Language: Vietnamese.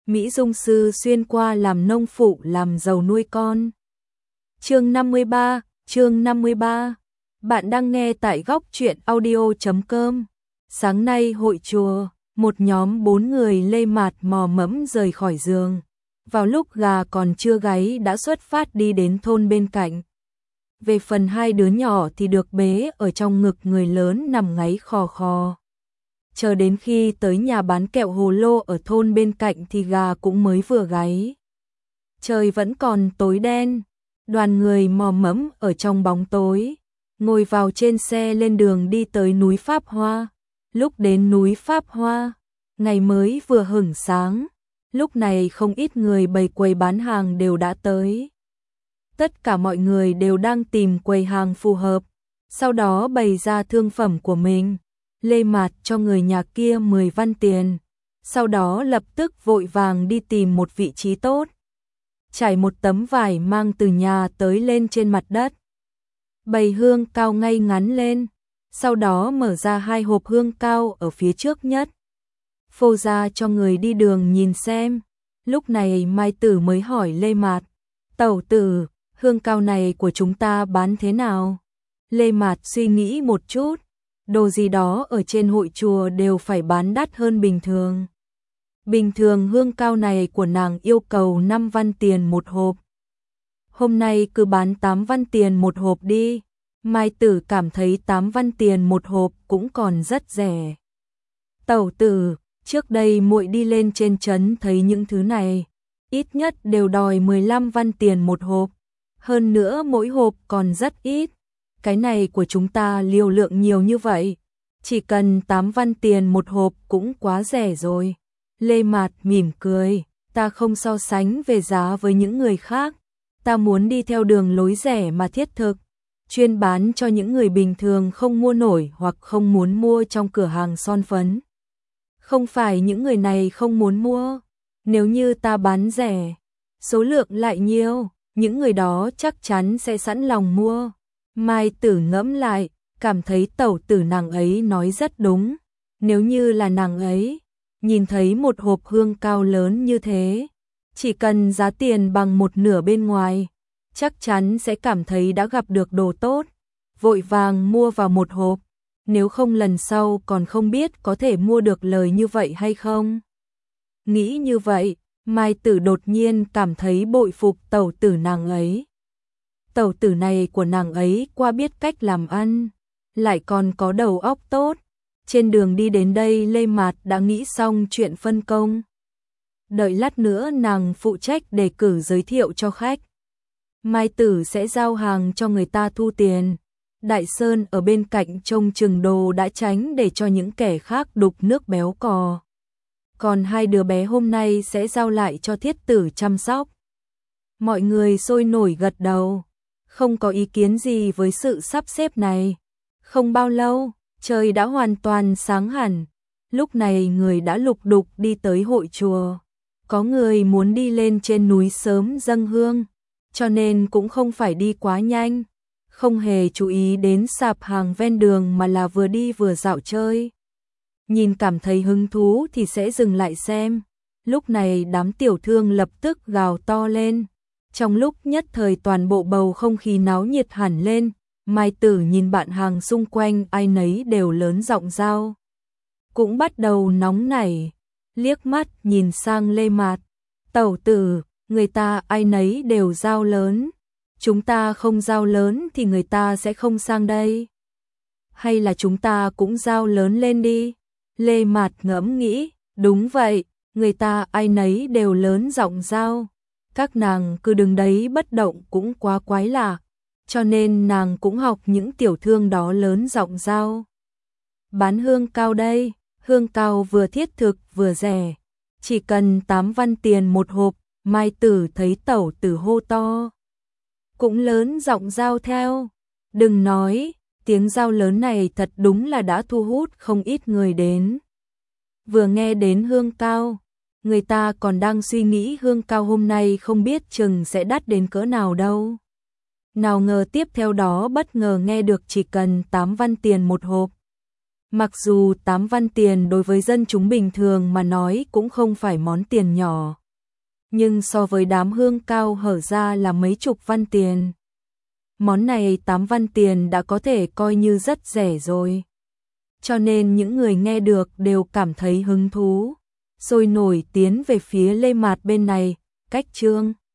Mỹ Dung sư xuyên qua làm nông phụ làm giàu nuôi con. Chương 53. Bạn đang nghe tại góc truyện audio.com. Sáng nay hội chùa, một nhóm 4 người lê mạt mò mẫm rời khỏi giường. Vào lúc gà còn chưa gáy đã xuất phát đi đến thôn bên cạnh. Về phần hai đứa nhỏ thì được bế ở trong ngực người lớn nằm ngáy khò khò. Chờ đến khi tới nhà bán kẹo hồ lô ở thôn bên cạnh thì gà cũng mới vừa gáy. Trời vẫn còn tối đen, đoàn người mò mẫm ở trong bóng tối, ngồi vào trên xe lên đường đi tới núi Pháp Hoa. Lúc đến núi Pháp Hoa, ngày mới vừa hửng sáng, lúc này không ít người bày quầy bán hàng đều đã tới. Tất cả mọi người đều đang tìm quầy hàng phù hợp, sau đó bày ra thương phẩm của mình. Lê Mạt cho người nhà kia 10 văn tiền, sau đó lập tức vội vàng đi tìm một vị trí tốt. Trải một tấm vải mang từ nhà tới lên trên mặt đất. Bày hương cao ngay ngắn lên, sau đó mở ra 2 hộp hương cao ở phía trước nhất. Phô ra cho người đi đường nhìn xem. Lúc này Mai Tử mới hỏi Lê Mạt, tẩu tử, hương cao này của chúng ta bán thế nào? Lê Mạt suy nghĩ một chút. Đồ gì đó ở trên hội chùa đều phải bán đắt hơn bình thường. Bình thường hương cao này của nàng yêu cầu 5 văn tiền một hộp. Hôm nay cứ bán 8 văn tiền một hộp đi. Mai Tử cảm thấy 8 văn tiền một hộp cũng còn rất rẻ. Tẩu tử, trước đây muội đi lên trên trấn thấy những thứ này, ít nhất đều đòi 15 văn tiền một hộp. Hơn nữa mỗi hộp còn rất ít. Cái này của chúng ta liều lượng nhiều như vậy, chỉ cần 8 văn tiền một hộp cũng quá rẻ rồi. Lê Mạt mỉm cười, ta không so sánh về giá với những người khác, ta muốn đi theo đường lối rẻ mà thiết thực, chuyên bán cho những người bình thường không mua nổi hoặc không muốn mua trong cửa hàng son phấn. Không phải những người này không muốn mua, nếu như ta bán rẻ, số lượng lại nhiều, những người đó chắc chắn sẽ sẵn lòng mua. Mai Tử ngẫm lại, cảm thấy tẩu tử nàng ấy nói rất đúng. Nếu như là nàng ấy, nhìn thấy một hộp hương cao lớn như thế, chỉ cần giá tiền bằng một nửa bên ngoài, chắc chắn sẽ cảm thấy đã gặp được đồ tốt, vội vàng mua vào một hộp, nếu không lần sau còn không biết có thể mua được lời như vậy hay không. Nghĩ như vậy, Mai Tử đột nhiên cảm thấy bội phục tẩu tử nàng ấy. Tẩu tử này của nàng ấy qua biết cách làm ăn, lại còn có đầu óc tốt. Trên đường đi đến đây Lê Mạt đã nghĩ xong chuyện phân công. Đợi lát nữa nàng phụ trách đề cử giới thiệu cho khách. Mai Tử sẽ giao hàng cho người ta thu tiền. Đại Sơn ở bên cạnh trông chừng đồ đã tránh để cho những kẻ khác đục nước béo cò. Còn hai đứa bé hôm nay sẽ giao lại cho Thiết Tử chăm sóc. Mọi người sôi nổi gật đầu, không có ý kiến gì với sự sắp xếp này. Không bao lâu, trời đã hoàn toàn sáng hẳn. Lúc này người đã lục đục đi tới hội chùa. Có người muốn đi lên trên núi sớm dâng hương, cho nên cũng không phải đi quá nhanh, không hề chú ý đến sạp hàng ven đường mà là vừa đi vừa dạo chơi. Nhìn cảm thấy hứng thú thì sẽ dừng lại xem. Lúc này đám tiểu thương lập tức gào to lên. Trong lúc nhất thời toàn bộ bầu không khí náo nhiệt hẳn lên. Mai Tử nhìn bạn hàng xung quanh ai nấy đều lớn giọng giao. Cũng bắt đầu nóng nảy, liếc mắt nhìn sang Lê Mạt. Tẩu tử, người ta ai nấy đều giao lớn. Chúng ta không giao lớn thì người ta sẽ không sang đây. Hay là chúng ta cũng giao lớn lên đi. Lê Mạt ngẫm nghĩ, đúng vậy, người ta ai nấy đều lớn giọng giao. Các nàng cứ đứng đấy bất động cũng quá quái lạ, cho nên nàng cũng học những tiểu thương đó lớn giọng giao. Bán hương cao đây, hương cao vừa thiết thực vừa rẻ, chỉ cần 8 văn tiền một hộp. Mai Tử thấy tẩu tử hô to, cũng lớn giọng giao theo. Đừng nói, tiếng giao lớn này thật đúng là đã thu hút không ít người đến. Vừa nghe đến hương cao, người ta còn đang suy nghĩ hương cao hôm nay không biết chừng sẽ đắt đến cỡ nào đâu. Nào ngờ tiếp theo đó bất ngờ nghe được chỉ cần 8 văn tiền một hộp. Mặc dù 8 văn tiền đối với dân chúng bình thường mà nói cũng không phải món tiền nhỏ, nhưng so với đám hương cao hở ra là mấy chục văn tiền. Món này 8 văn tiền đã có thể coi như rất rẻ rồi. Cho nên những người nghe được đều cảm thấy hứng thú, sôi nổi tiến về phía Lê Mạt bên này, cách Trương